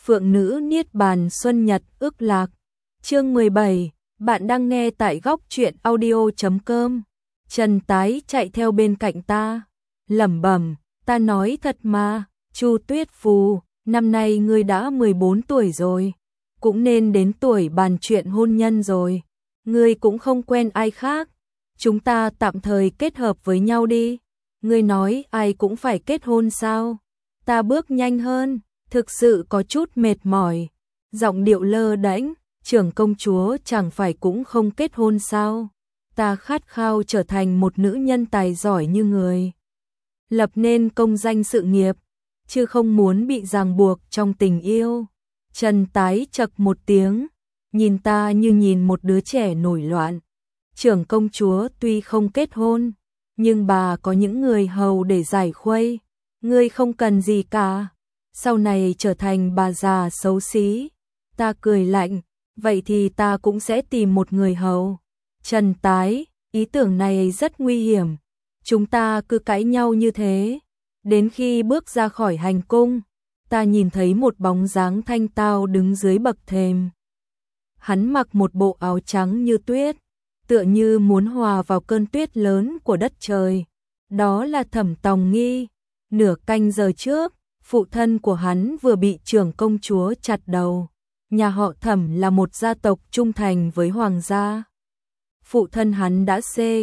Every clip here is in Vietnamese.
Phượng nữ niết bàn xuân nhật ước lạc. Chương 17, bạn đang nghe tại góc truyện audio.com. Trần Tái chạy theo bên cạnh ta, lẩm bẩm, ta nói thật mà, Chu Tuyết Phù, năm nay ngươi đã 14 tuổi rồi, cũng nên đến tuổi bàn chuyện hôn nhân rồi, ngươi cũng không quen ai khác, chúng ta tạm thời kết hợp với nhau đi. Ngươi nói ai cũng phải kết hôn sao? Ta bước nhanh hơn, thực sự có chút mệt mỏi, giọng điệu lơ đễnh, trưởng công chúa chẳng phải cũng không kết hôn sao? Ta khát khao trở thành một nữ nhân tài giỏi như người, lập nên công danh sự nghiệp, chứ không muốn bị ràng buộc trong tình yêu. Trần Tái chậc một tiếng, nhìn ta như nhìn một đứa trẻ nổi loạn. Trưởng công chúa tuy không kết hôn, nhưng bà có những người hầu để giải khuây, ngươi không cần gì cả. Sau này trở thành bà già xấu xí. Ta cười lạnh, vậy thì ta cũng sẽ tìm một người hầu. Trần Tái, ý tưởng này rất nguy hiểm. Chúng ta cứ cãi nhau như thế, đến khi bước ra khỏi hành cung, ta nhìn thấy một bóng dáng thanh tao đứng dưới bậc thềm. Hắn mặc một bộ áo trắng như tuyết, tựa như muốn hòa vào cơn tuyết lớn của đất trời. Đó là Thẩm Tòng Nghi. Nửa canh giờ trước, phụ thân của hắn vừa bị trưởng công chúa chặt đầu. Nhà họ Thẩm là một gia tộc trung thành với hoàng gia. Phụ thân hắn đã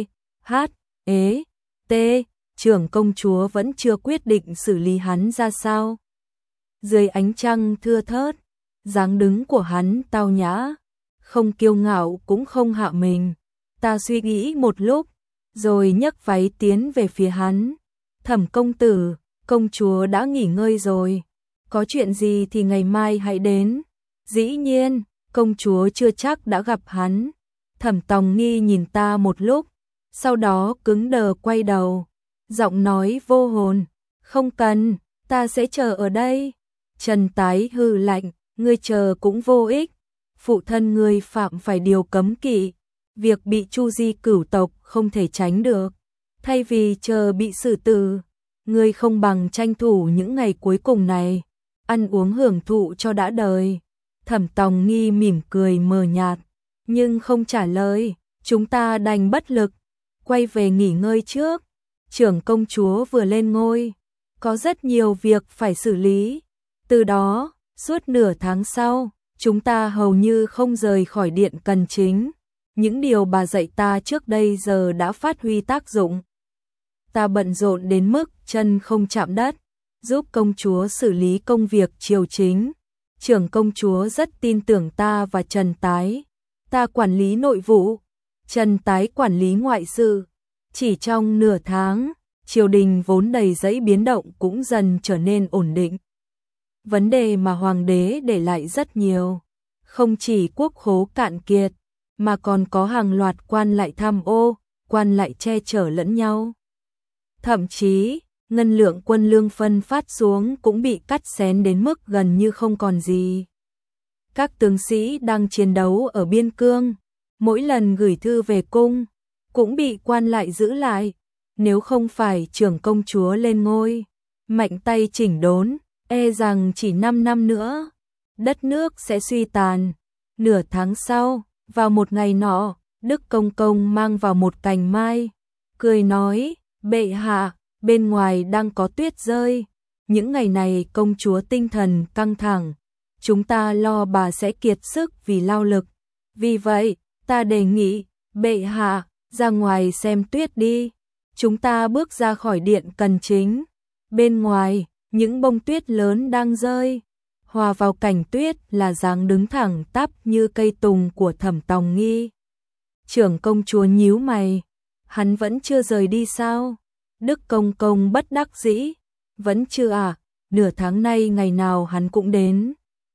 T, trưởng công chúa vẫn chưa quyết định xử lý hắn ra sao. Dưới ánh trăng thưa thớt, dáng đứng của hắn tao nhã, không kiêu ngạo cũng không hạ mình. Ta suy nghĩ một lúc, rồi nhấc váy tiến về phía hắn. Thẩm công tử, công chúa đã nghỉ ngơi rồi, có chuyện gì thì ngày mai hãy đến. Dĩ nhiên, công chúa chưa chắc đã gặp hắn. Thẩm Tòng Nghi nhìn ta một lúc, sau đó cứng đờ quay đầu, giọng nói vô hồn, không cần, ta sẽ chờ ở đây. Trần Tái hừ lạnh, ngươi chờ cũng vô ích, phụ thân ngươi phạm phải điều cấm kỵ, việc bị chu di cửu tộc không thể tránh được. Thay vì chờ bị xử tử, ngươi không bằng tranh thủ những ngày cuối cùng này, ăn uống hưởng thụ cho đã đời. Thẩm Tòng Nghi mỉm cười mờ nhạt, nhưng không trả lời. Chúng ta đành bất lực, quay về nghỉ ngơi trước. Trưởng công chúa vừa lên ngôi, có rất nhiều việc phải xử lý. Từ đó, suốt nửa tháng sau, chúng ta hầu như không rời khỏi điện Cần Chính. Những điều bà dạy ta trước đây giờ đã phát huy tác dụng. Ta bận rộn đến mức chân không chạm đất, giúp công chúa xử lý công việc triều chính. Trưởng công chúa rất tin tưởng ta và Trần Tái. Ta quản lý nội vụ, Trần Tái quản lý ngoại sự. Chỉ trong nửa tháng, triều đình vốn đầy rẫy biến động cũng dần trở nên ổn định. Vấn đề mà hoàng đế để lại rất nhiều, không chỉ quốc khố cạn kiệt, mà còn có hàng loạt quan lại tham ô, quan lại che chở lẫn nhau. Thậm chí, ngân lượng quân lương phân phát xuống cũng bị cắt xén đến mức gần như không còn gì. Các tướng sĩ đang chiến đấu ở biên cương, mỗi lần gửi thư về cung, cũng bị quan lại giữ lại. Nếu không phải trưởng công chúa lên ngôi, mạnh tay chỉnh đốn, e rằng chỉ 5 năm nữa, đất nước sẽ suy tàn. Nửa tháng sau, vào một ngày nọ, Đức Công Công mang vào một cành mai, cười nói, bệ hạ, bên ngoài đang có tuyết rơi. Những ngày này công chúa tinh thần căng thẳng, chúng ta lo bà sẽ kiệt sức vì lao lực. Vì vậy, ta đề nghị, bệ hạ, ra ngoài xem tuyết đi. Chúng ta bước ra khỏi điện Cần Chính. Bên ngoài, những bông tuyết lớn đang rơi. Hòa vào cảnh tuyết là dáng đứng thẳng tắp như cây tùng của Thẩm Tòng Nghi. Trưởng công chúa nhíu mày. Hắn vẫn chưa rời đi sao? Đức Công Công bất đắc dĩ. Vẫn chưa à? Nửa tháng nay ngày nào hắn cũng đến.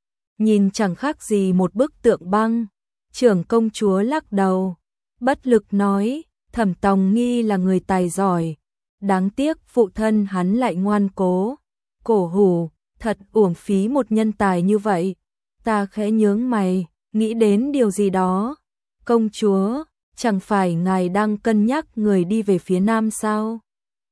Nhìn chẳng khác gì một bức tượng băng. Trưởng công chúa lắc đầu, bất lực nói, Thẩm Tòng Nghi là người tài giỏi. Đáng tiếc phụ thân hắn lại ngoan cố. Cổ hủ, thật uổng phí một nhân tài như vậy. Ta khẽ nhướng mày, nghĩ đến điều gì đó. Công chúa, chẳng phải ngài đang cân nhắc người đi về phía nam sao?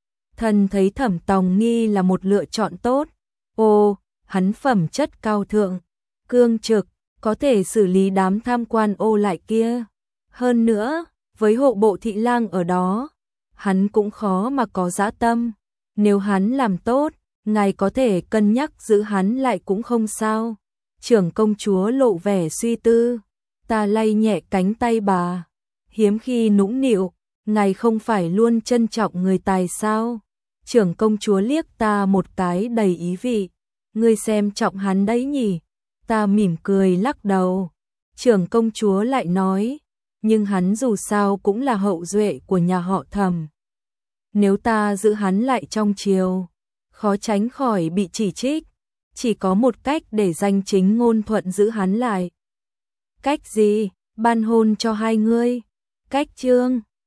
Thần thấy Thẩm Tòng Nghi là một lựa chọn tốt. Ồ, hắn phẩm chất cao thượng, cương trực, có thể xử lý đám tham quan ô lại kia. Hơn nữa, với hộ bộ thị lang ở đó, hắn cũng khó mà có dã tâm. Nếu hắn làm tốt, ngài có thể cân nhắc giữ hắn lại cũng không sao. Trưởng công chúa lộ vẻ suy tư, ta lay nhẹ cánh tay bà, hiếm khi nũng nịu, ngài không phải luôn trân trọng người tài sao? Trưởng công chúa liếc ta một cái đầy ý vị, ngươi xem trọng hắn đấy nhỉ? Ta mỉm cười lắc đầu. Trưởng công chúa lại nói, nhưng hắn dù sao cũng là hậu duệ của nhà họ Thẩm. Nếu ta giữ hắn lại trong triều, khó tránh khỏi bị chỉ trích. Chỉ có một cách để danh chính ngôn thuận giữ hắn lại. Cách gì? Ban hôn cho hai ngươi. Cách Trương